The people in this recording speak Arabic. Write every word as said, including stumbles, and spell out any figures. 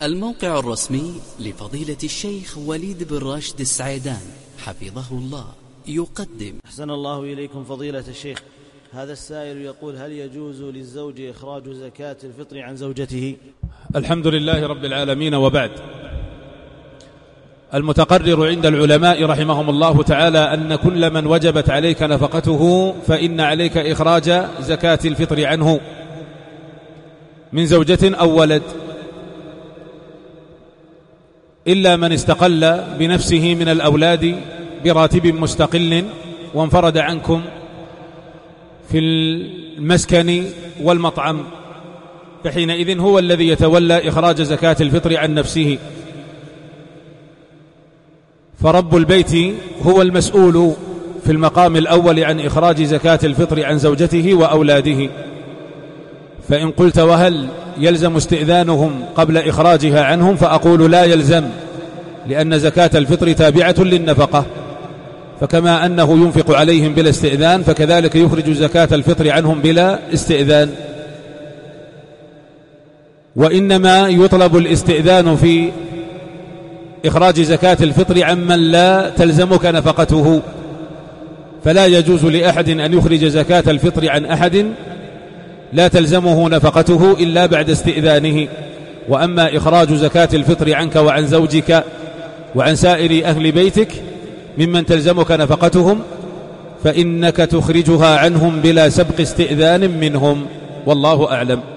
الموقع الرسمي لفضيلة الشيخ وليد بن راشد السعيدان حفظه الله يقدم. أحسن الله إليكم فضيلة الشيخ. هذا السائل يقول: هل يجوز للزوج إخراج زكاة الفطر عن زوجته؟ الحمد لله رب العالمين، وبعد. المتقرر عند العلماء رحمهم الله تعالى أن كل من وجبت عليك نفقته فإن عليك إخراج زكاة الفطر عنه من زوجة أو ولد، إلا من استقل بنفسه من الأولاد براتب مستقل وانفرد عنكم في المسكن والمطعم، فحينئذ هو الذي يتولى إخراج زكاة الفطر عن نفسه، فرب البيت هو المسؤول في المقام الأول عن إخراج زكاة الفطر عن زوجته وأولاده. فإن قلت: وهل يلزم استئذانهم قبل إخراجها عنهم؟ فأقول: لا يلزم، لأن زكاة الفطر تابعة للنفقة، فكما أنه ينفق عليهم بلا استئذان فكذلك يخرج زكاة الفطر عنهم بلا استئذان. وإنما يطلب الاستئذان في إخراج زكاة الفطر عمن لا تلزمك نفقته، فلا يجوز لأحد أن يخرج زكاة الفطر عن أحد لا تلزمه نفقته إلا بعد استئذانه. وأما إخراج زكاة الفطر عنك وعن زوجك وعن سائر أهل بيتك ممن تلزمك نفقتهم فإنك تخرجها عنهم بلا سبق استئذان منهم، والله أعلم.